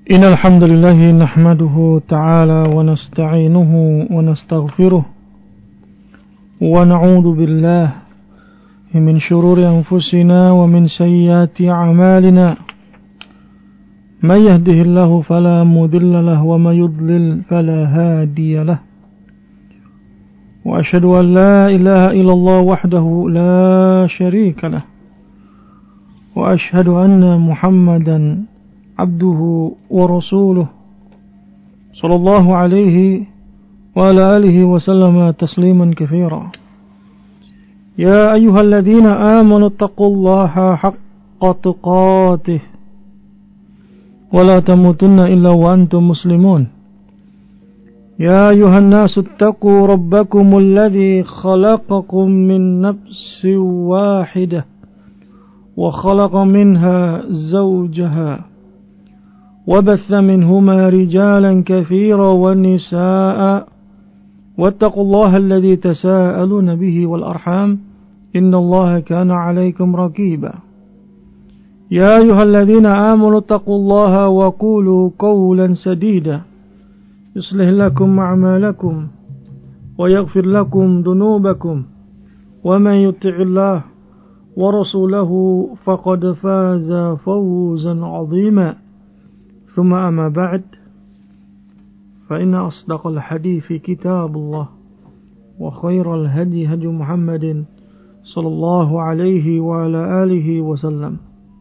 إن الحمد لله نحمده تعالى ونستعينه ونستغفره ونعوذ بالله من شرور أنفسنا ومن سيئات أعمالنا من يهده الله فلا مضل له ومن يضلل فلا هادي له وأشهد أن لا إله إلا الله وحده لا شريك له وأشهد أن محمدا عبده ورسوله صلى الله عليه وعلى آله وسلم تسليما كثيرا يا أيها الذين آمنوا اتقوا الله حق تقاته ولا تموتن إلا وأنتم مسلمون يا أيها الناس اتقوا ربكم الذي خلقكم من نفس واحدة وخلق منها زوجها وبث منهما رجالا كثيرا ونساء واتقوا الله الذي تساءلون به والأرحام إن الله كان عليكم رقيبا يا أيها الذين آمنوا اتقوا الله وقولوا قولا سديدا يصلح لكم أعمالكم ويغفر لكم ذنوبكم ومن يطع الله ورسوله فقد فاز فوزا عظيما ثم أما بعد فإن أصدق الحديث كتاب الله وخير الهدي هدي محمد صلى الله عليه وعلى آله وسلم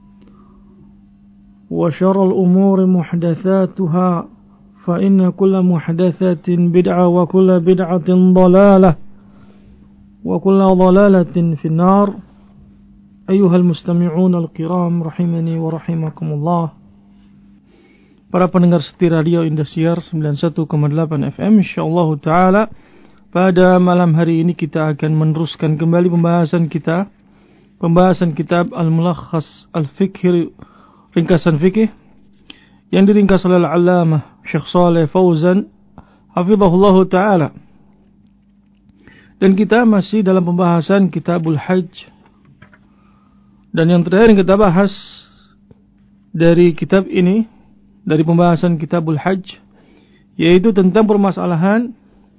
وشر الأمور محدثاتها فإن كل محدثة بدعة وكل بدعة ضلالة وكل ضلالة في النار أيها المستمعون الكرام رحمني ورحمكم الله. Para pendengar setia Radio Indosiar 91,8 FM, insyaallah taala pada malam hari ini kita akan meneruskan kembali pembahasan kitab Al-Mulakhas Al-Fiqh, ringkasan fikih yang diringkas oleh Al-Allamah Syekh Shalih Fauzan hafizahullah taala. Dan kita masih dalam pembahasan Kitabul Hajj. Dan yang terakhir yang kita bahas dari kitab ini, dari pembahasan Kitabul Hajj, yaitu tentang permasalahan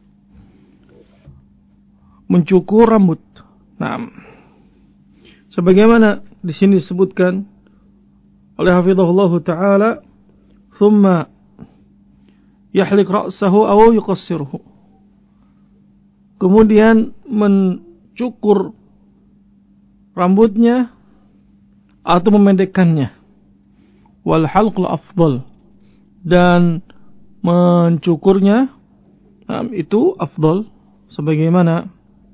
mencukur rambut. Nah, sebagaimana di sini disebutkan oleh hafizahullah taala, "Tsumma yahlik ra'sahu aw yuqassiruhu." Kemudian mencukur rambutnya atau memendekkannya. Wal halqul afdal, dan mencukurnya itu afdal, sebagaimana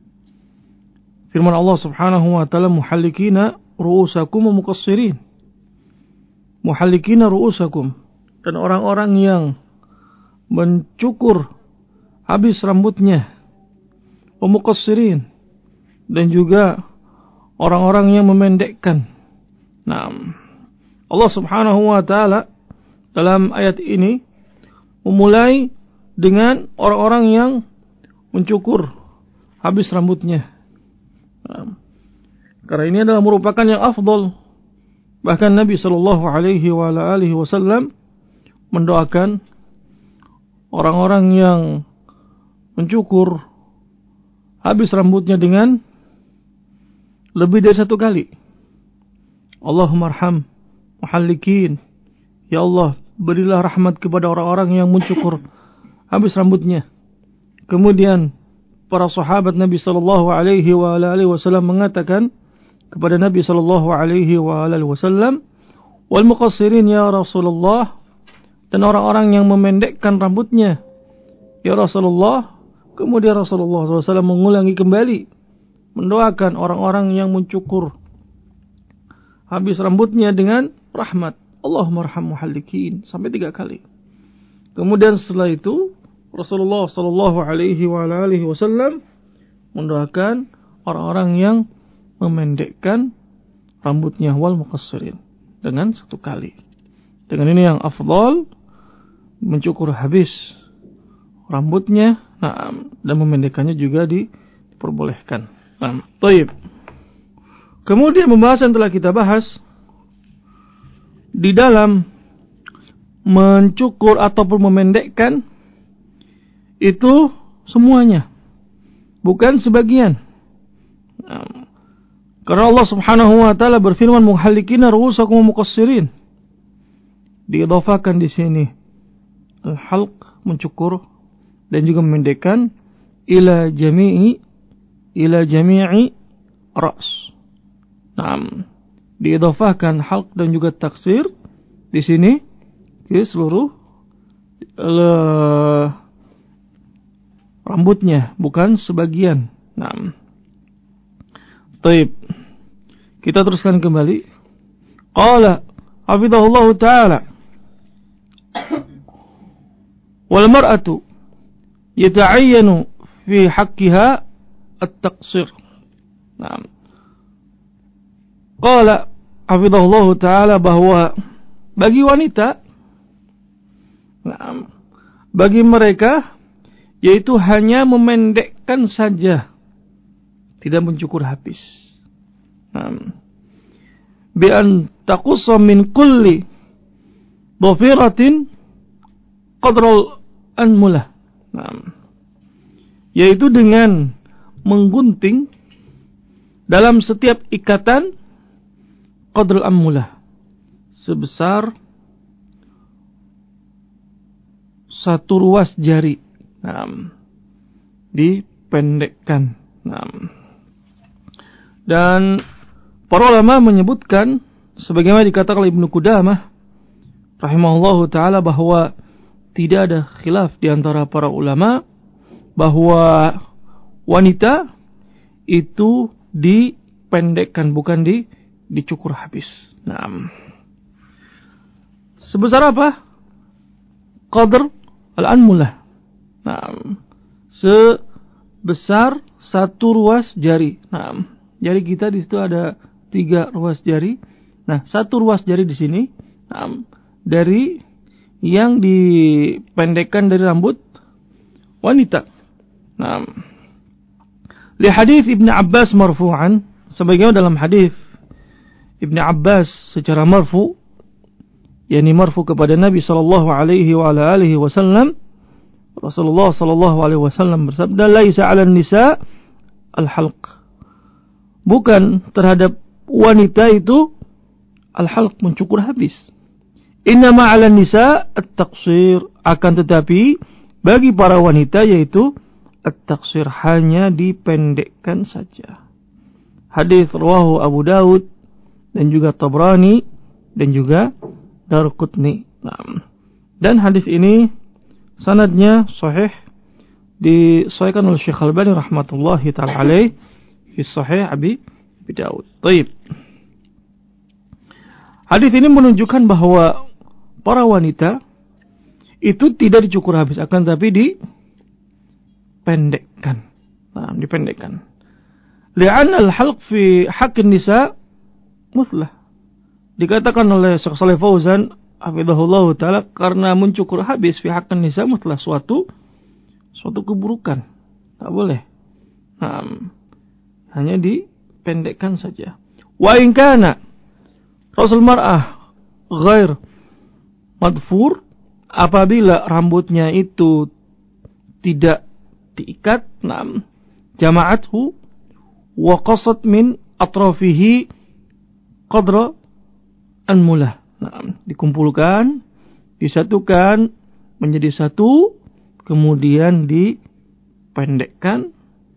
firman Allah Subhanahu wa taala, muhallikina ru'usakum wa muqassirin. Muhallikina ru'usakum, dan orang-orang yang mencukur habis rambutnya, wa muqassirin, dan juga orang-orang yang memendekkan. Nah, Allah Subhanahu wa taala dalam ayat ini memulai dengan orang-orang yang mencukur habis rambutnya. Nah, karena ini adalah merupakan yang afdal. Bahkan Nabi sallallahu alaihi wasallam mendoakan orang-orang yang mencukur habis rambutnya dengan lebih dari satu kali. Allahumma arham muhallikin, ya Allah, berilah rahmat kepada orang-orang yang mencukur habis rambutnya. Kemudian para sahabat Nabi sallallahu alaihi wasallam mengatakan kepada Nabi sallallahu alaihi wasallam, wal muqassirin ya Rasulullah, dan orang-orang yang memendekkan rambutnya ya Rasulullah. Kemudian Rasulullah SAW mengulangi kembali mendoakan orang-orang yang mencukur habis rambutnya dengan rahmat. Allahumma arham muhallikin, sampai 3 kali. Kemudian setelah itu Rasulullah sallallahu alaihi wasallam mendoakan orang-orang yang memendekkan rambutnya, wal muqassirin, dengan 1 kali. Dengan ini yang afdal, mencukur habis rambutnya, dan memendekkannya juga diperbolehkan. Baik. Kemudian pembahasan telah kita bahas di dalam mencukur ataupun memendekkan itu semuanya, bukan sebagian. Karena Allah Subhanahu wa taala berfirman muhallikina ru'usakum wa muqassirin. Diidhafakan di sini al-halq, mencukur dan juga memendekkan, ila jami'i ra's. Diidhafahkan halq dan juga taksir di sini ke seluruh rambutnya, bukan sebagian. Taib. Kita teruskan kembali. Qala hafizahullah ta'ala, wal mar'atu yata'ayyanu fi haqqiha at-taqsir. Qala hafizahullah ta'ala, bahwa bagi wanita, bagi mereka, yaitu hanya memendekkan saja, tidak mencukur habis. Bi an taqussa min kulli dhafiratin qadral anmulah. Yaitu dengan menggunting dalam setiap ikatan qadral anmulah, sebesar satu ruas jari. Dipendekkan. Dan para ulama menyebutkan, sebagaimana dikatakan oleh Ibnu Qudamah rahimahullahu ta'ala, bahwa tidak ada khilaf di antara para ulama bahwa wanita itu dipendekkan, bukan dicukur habis. Sebesar apa? Qadr al-anmulah. Sebesar satu ruas jari. Jari kita di situ ada 3 ruas jari. Satu ruas jari di sini, dari yang dipendekkan dari rambut wanita. Li hadis Ibnu Abbas marfu'an, sebagaimana dalam hadis Ibnu Abbas secara marfu, yakni marfu kepada Nabi sallallahu alaihi wa alihi wasallam, Rasulullah sallallahu alaihi wasallam bersabda, laisa 'alan nisa al-halq. Bukan terhadap wanita itu al-halq, mencukur habis. Innama 'alan nisa at-taqsir, akan tetapi bagi para wanita yaitu at-taqsir, hanya dipendekkan saja. Hadis rawahu Abu Daud dan juga Tabrani dan juga Darqutni. Dan hadis ini sanadnya sahih, disahihkan oleh Syekh Al-Albani rahmatullahi ta'ala alaih fi Sahih Abi Daud. Baik. Hadis ini menunjukkan bahwa para wanita itu tidak dicukur habis, akan tapi dipendekkan. Dipendekkan. Li'anna al-halq fi haqqin nisa muthlah. Dikatakan oleh Syekh Shalih Fauzan hafizahullah ta'ala, karena mencukur habis fi haqqin nisa muthlah, suatu keburukan. Tak boleh. Hanya dipendekkan saja. Wa in kana rasul mar'ah ghair madfur, apabila rambutnya itu tidak diikat, jama'athu wa qasat min atrafihi qadra anmulah. Dikumpulkan, disatukan menjadi satu, kemudian dipendekkan,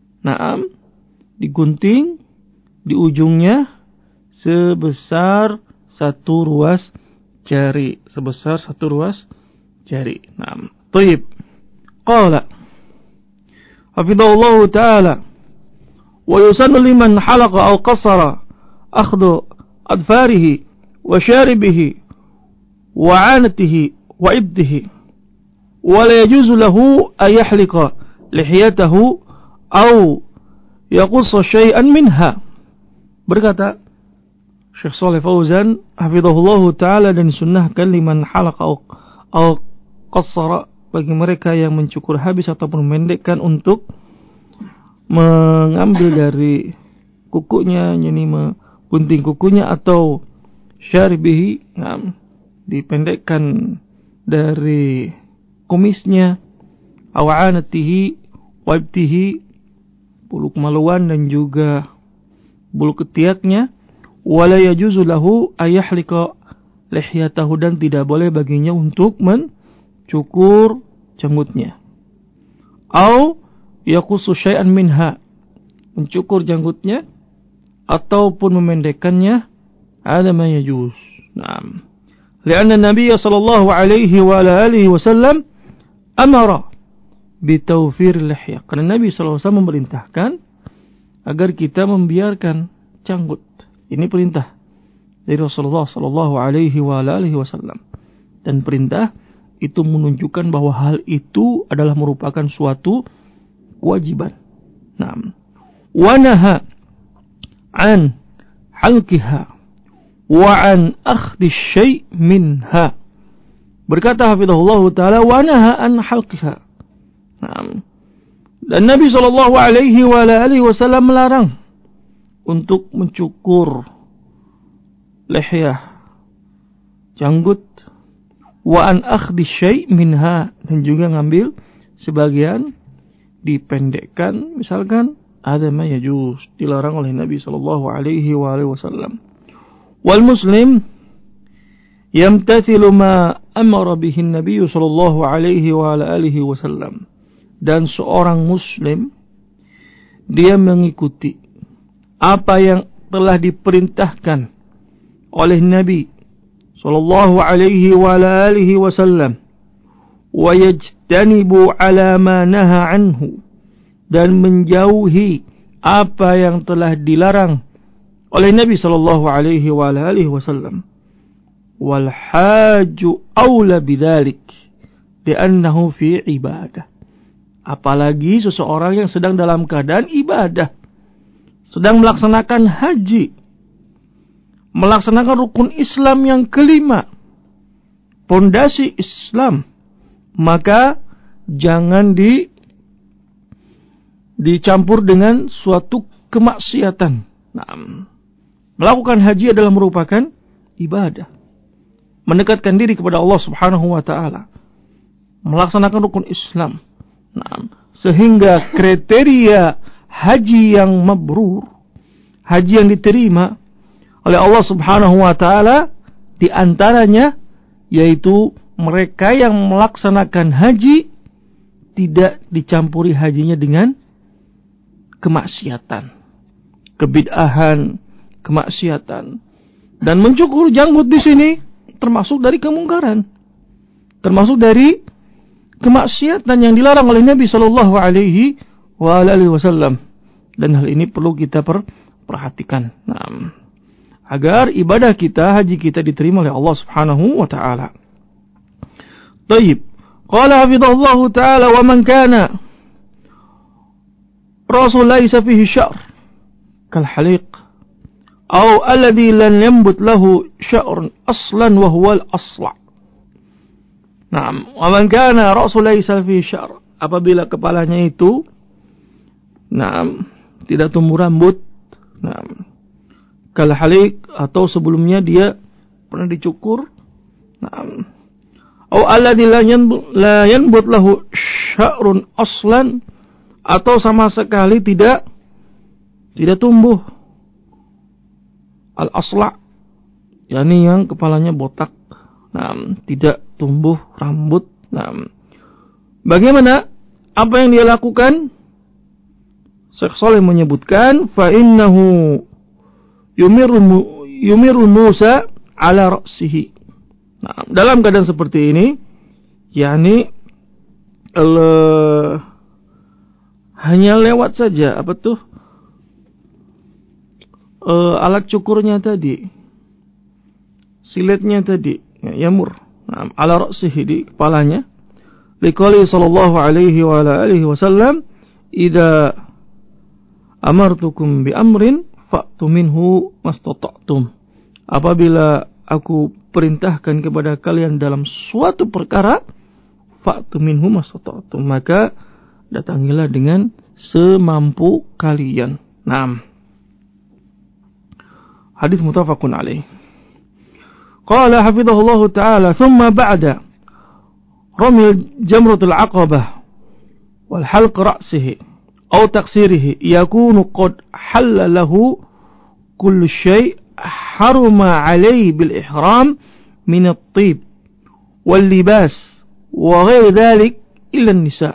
digunting di ujungnya sebesar satu ruas jari, Taib. Qala hafidhahullahu ta'ala, wa yusannu liman halaqa aw qassara akhdhu adfarihi wa syaribihi wa 'anatihi wa ibdihi, wa la yajuzu lahu ay yahlika lihiyatahu aw yaqussa syai'an minha. Berkata Syekh Shalih Fauzan hafizahullahu ta'ala, dan sunnahkan liman halaqa aw qassara, bagi mereka yang mencukur habis ataupun memendekkan, untuk mengambil dari kukunya, yakni menggunting kukunya, atau syaribihi, dipendekkan dari kumisnya, awanatihi, wabtihi, bulu kemaluan dan juga bulu ketiaknya, wala yajuzu lahu ayahlika lihyatahu, dan tidak boleh baginya untuk mencukur janggutnya. Au yaqusu syai'an minha, mencukur janggutnya ataupun memendekkannya, ada ma yajuz. Naam. Lianna Nabi sallallahu alaihi wa alihi wasallam amara bitawfir lihya. Karena Nabi sallallahu alaihi wasallam memerintahkan agar kita membiarkan janggut. Ini perintah dari Rasulullah sallallahu alaihi wa alihi wasallam. Dan perintah itu menunjukkan bahwa hal itu adalah merupakan suatu kewajiban. Naam. Wa naha an halqiha wa an akhdhi syai' minha. Berkata hafizahullah taala, wa naha an halqiha. Dan Nabi sallallahu alaihi wa alihi wasallam melarang untuk mencukur lihyah, janggut, wa an akhdhi syai' minha, dan juga ngambil sebagian, dipendekkan, misalkan ada ma yajuz, dilarang oleh Nabi sallallahu alaihi wa alihi wasallam. Wal muslim yamtathilu ma amara bihi an-nabiy sallallahu alaihi wa alihi wasallam. Dan seorang muslim, dia mengikuti apa yang telah diperintahkan oleh Nabi sallallahu alaihi wa alihi wasallam, wa yajtanibu ala ma naha anhu, dan menjauhi apa yang telah dilarang oleh Nabi sallallahu alaihi wa alihi wasallam. Wal haju aula bidzalik li'annahu fi ibadah. Apalagi seseorang yang sedang dalam keadaan ibadah, sedang melaksanakan haji, melaksanakan rukun Islam yang kelima, pondasi Islam, maka jangan dicampur dengan suatu kemaksiatan. Nah, melakukan haji adalah merupakan ibadah, mendekatkan diri kepada Allah Subhanahu wa taala, melaksanakan rukun Islam. Nah, sehingga kriteria haji yang mabrur, haji yang diterima oleh Allah Subhanahu wa taala, di antaranya yaitu mereka yang melaksanakan haji tidak dicampuri hajinya dengan kemaksiatan, kebid'ahan, kemaksiatan. Dan mencukur janggut di sini termasuk dari kemungkaran, termasuk dari kemaksiatan yang dilarang oleh Nabi sallallahu alaihi wa alihi wasallam. Dan hal ini perlu kita perhatikan. Nah, agar ibadah kita, haji kita diterima oleh Allah Subhanahu wa taala. Baik. Qala hafizallahu taala, wa man kana rasul laysa fihi sya'r kal haliq aw alladhi lan yanbut lahu sya'run aslan wa huwa al-asla'. Naam, wa man kana rasul laysa fihi sya'r, apabila kepalanya itu tidak tumbuh rambut, kal haliq, atau sebelumnya dia pernah dicukur, aw alladhi la yanbut lahu sya'run aslan, atau sama sekali tidak tumbuh al-asla', yakni yang kepalanya botak, tidak tumbuh rambut. Bagaimana? Apa yang dia lakukan? Syekh Shalih menyebutkan, fa innahu yumiru Musa ala ra'sihi. Dalam keadaan seperti ini, yakni hanya lewat saja alat cukurnya tadi, siletnya tadi, yamur ala ra'sihi, di kepalanya. Liqali sallallahu alaihi wa alihi wasallam, idza amartukum bi amrin fa'tu minhu mastata'tum. Apabila aku perintahkan kepada kalian dalam suatu perkara, fa'tu minhu mastata'tum, maka datangilah dengan semampu kalian. Naam. Hadis muttafaqun alaih. Qala hafizahullah taala, thumma ba'da ramil jamratul aqabah wal halq ra'sihi aw taqsirihi yakunu qad halla lahu kullu syai' haruma 'alaihi bil ihram min at-tib wal libas wa ghairi dhalik illa an-nisa.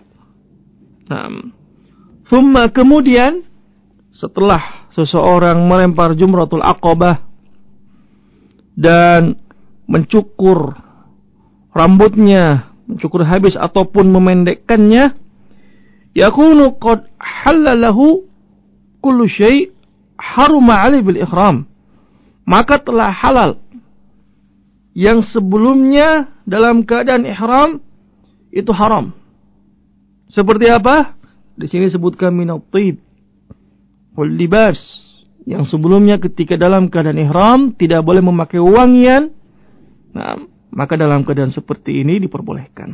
Thumma kemudian setelah seseorang melempar jumratul aqabah dan mencukur rambutnya, mencukur habis ataupun memendekkannya, yakunu qad halalahu kullu syai' haruma 'alaihi bil ihram. Maka telah halal yang sebelumnya dalam keadaan ihram itu haram. Seperti apa? Di sini sebutkan minat tib wal libas, yang sebelumnya ketika dalam keadaan ihram tidak boleh memakai wangian. Maka dalam keadaan seperti ini diperbolehkan.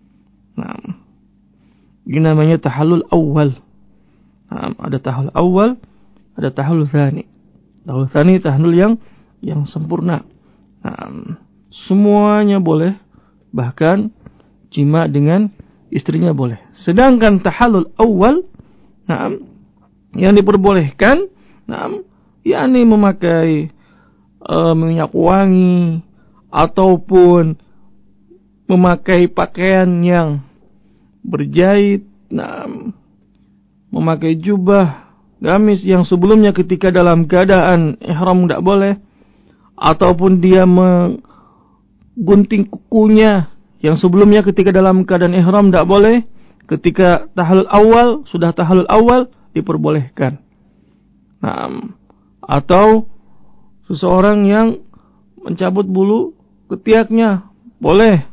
Ini namanya tahallul awal. Ada tahallul awal, ada tahallul tsani. Tahallul tsani tahallul yang sempurna. Semuanya boleh, bahkan jima dengan istrinya boleh. Sedangkan tahallul awal, yang diperbolehkan, yakni memakai minyak wangi ataupun memakai pakaian yang berjahit, memakai jubah, gamis yang sebelumnya ketika dalam keadaan ihram tidak boleh, ataupun dia menggunting kukunya yang sebelumnya ketika dalam keadaan ihram tidak boleh, ketika tahallul awal, sudah tahallul awal diperbolehkan. Atau seseorang yang mencabut bulu ketiaknya boleh.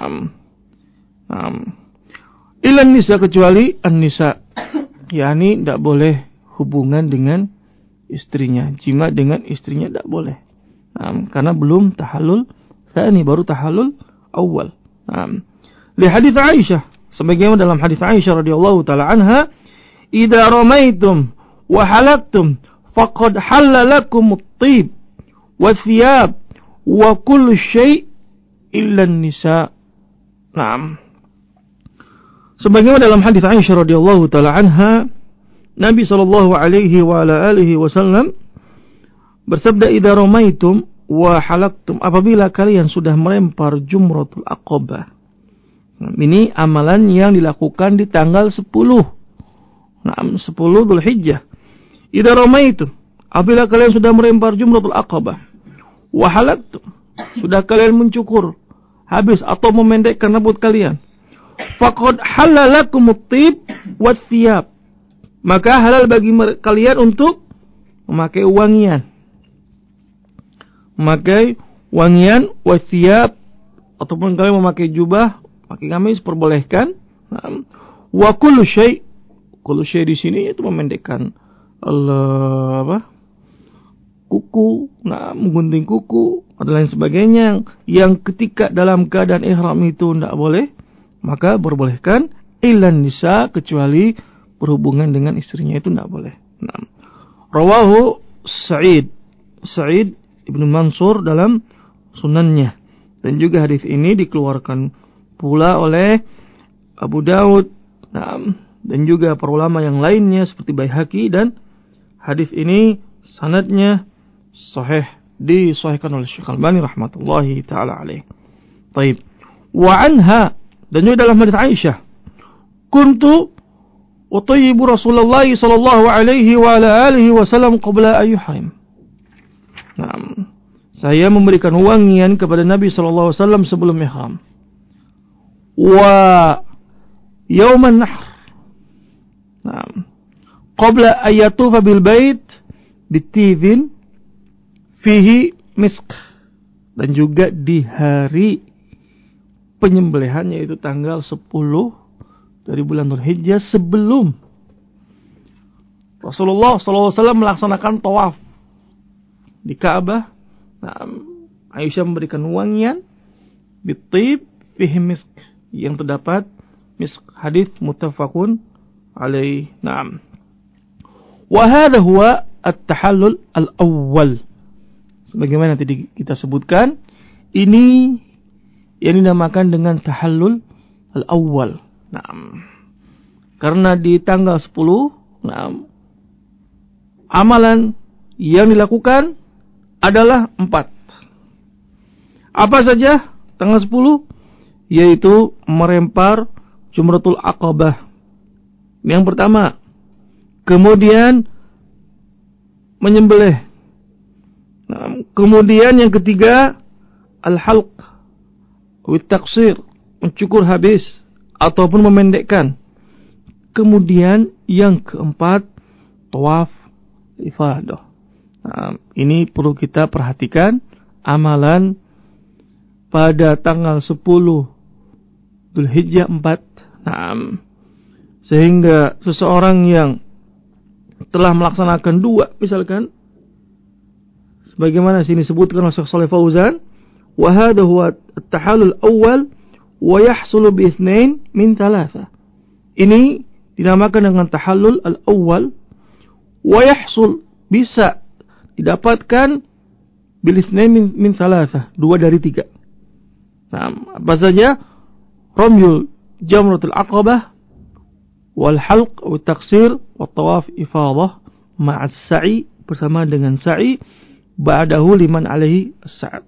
Ilan nisa, kecuali an-nisa, yakni tidak boleh hubungan dengan istrinya, jima dengan istrinya tidak boleh. Karena belum tahallul tsani, baru tahallul awal. Li hadits Aisyah, sebagaimana dalam hadits Aisyah radhiyallahu taala anha, "Idza ramaitum wa halaqtum faqad halla lakum at-tib wath-thiyab wa kullu syai' illa an-nisa." Sebagaimana dalam hadits Aisyah radhiyallahu taala anha, Nabi sallallahu alaihi wa ala alihi wasallam bersabda, "Idza ramaitum wa halaqtum," apabila kalian sudah melempar jumratul aqabah. Ini amalan yang dilakukan di tanggal 10 Dzulhijjah. Idza ramaitum, apabila kalian sudah melempar jumratul aqabah, wa halaqtum, sudah kalian mencukur habis atau memendekkan rambut kalian, faqad halalakum at-tib wath-thiyab, maka halal bagi kalian untuk memakai wangian. Memakai wangian, wathiyab, ataupun kalian memakai jubah, pakai gamis, perbolehkan. Wa kullu syai', kullu syai' di sini itu memendekkan kuku, menggunting kuku dan lain sebagainya, yang ketika dalam keadaan ihram itu tidak boleh, maka berbolehkan. Ilan nisa, kecuali berhubungan dengan istrinya itu tidak boleh. Rawahu Sa'id Ibnu Mansur dalam sunannya, dan juga hadis ini dikeluarkan pula oleh Abu Daud, dan juga para ulama yang lainnya seperti Baihaqi, dan hadis ini sanadnya sahih, disahihkan oleh Syekh Albani rahmatullahi taala alaih. Baik. Wa anha, dan juga dalam hadis Aisyah, kuntu utayyibu Rasulullah sallallahu alaihi wa ala alihi wasallam qabla an yuhrim. Saya memberikan wangian kepada Nabi sallallahu alaihi wasallam sebelum ihram. Wa yauman nahr, qabla an yatufa bil bait bitidhin fihi misk, dan juga di hari penyembelihan, yaitu tanggal 10 dari bulan Dzulhijjah, sebelum Rasulullah SAW melaksanakan tawaf di Ka'bah. Aisyah memberikan wangian bitib fihi misk, yang terdapat misk. Hadis muttafaqun alaih. Wa hadha huwa at-tahallul al-awwal. Sebagaimana tadi kita sebutkan, ini yang dinamakan dengan tahallul al-awwal. Karena di tanggal 10, amalan yang dilakukan adalah 4. Apa saja tanggal 10? Yaitu merempar Jumratul Aqabah. Yang pertama. Kemudian menyembelih. Kemudian yang ketiga, al-halq wa taqsir, mencukur habis ataupun memendekkan. Kemudian yang keempat, tawaf ifadah. Ini perlu kita perhatikan amalan pada tanggal 10 Dzulhijjah 4. Sehingga seseorang yang telah melaksanakan 2, misalkan sebagaimana sini disebutkan oleh Syekh Shalih Fauzan, wa hadha huwa at-tahallul awwal wa yahsulu bi itsnain min thalatha. Ini dinamakan dengan tahallul al-awwal, wa yahsul, bisa didapatkan bil itsnain min thalatha, 2 dari 3. Apa saja? Ramyul Jamratul Aqabah, wal halq wa taqsir wa tawaf ifadah ma'as sa'i, bersama dengan sa'i, ba'dahu liman alaihi as-sa'i,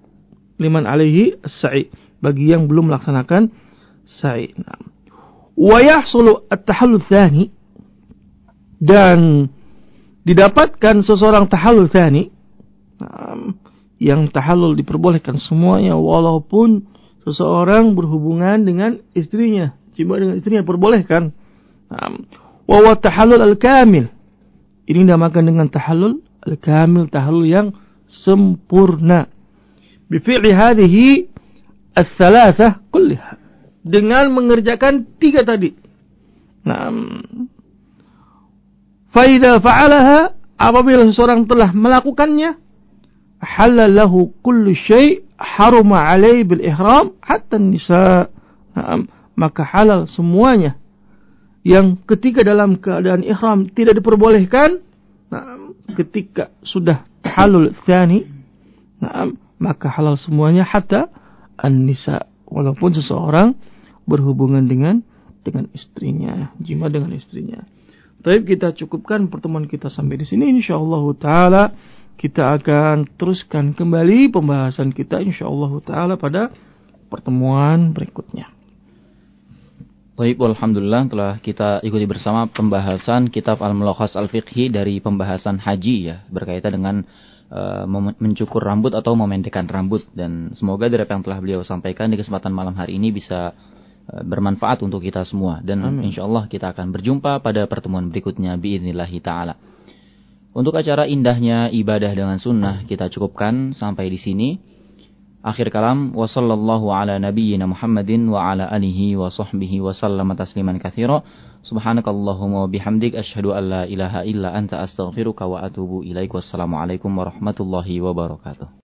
bagi yang belum melaksanakan sa'i. Wa yahsulu at-tahallul tsani, dan didapatkan seseorang tahallul tsani, yang tahallul diperbolehkan semuanya walaupun seseorang berhubungan dengan istrinya, jima dengan istrinya perbolehkan. Wa tahallul al-kamil, ini dinamakan dengan tahallul al-kamil, tahallul yang sempurna. Bi fi'li hadhihi ats-tsalatsah kullaha, dengan mengerjakan 3 tadi. Fa idza fa'alaha, apabila seseorang telah melakukannya, halallahu kullu syai' haruma alaihi bil ihram hatta nisa. Maka halal semuanya yang ketika dalam keadaan ihram tidak diperbolehkan, ketika sudah tahallul tsani, maka halal semuanya hatta an-nisa, walaupun seseorang berhubungan dengan istrinya, jima dengan istrinya. Baik, kita cukupkan pertemuan kita sampai di sini. Insyaallah taala kita akan teruskan kembali pembahasan kita insyaallah taala pada pertemuan berikutnya. Baik, alhamdulillah telah kita ikuti bersama pembahasan kitab Al-Mulakhas Al-Fiqhi dari pembahasan haji ya, berkaitan dengan mencukur rambut atau memendekkan rambut, dan semoga dari apa yang telah beliau sampaikan di kesempatan malam hari ini bisa bermanfaat untuk kita semua, dan insyaallah kita akan berjumpa pada pertemuan berikutnya biidznillah taala. Untuk acara indahnya ibadah dengan sunnah kita cukupkan sampai di sini. Akhir kalam, wa sallallahu ala nabiyyina Muhammadin wa ala alihi wa sahbihi wa sallama tasliman katsira. Subhanakallahumma wa bihamdik asyhadu an la ilaha illa anta astaghfiruka wa atubu ilaik. Wassalamu alaikum warahmatullahi wabarakatuh.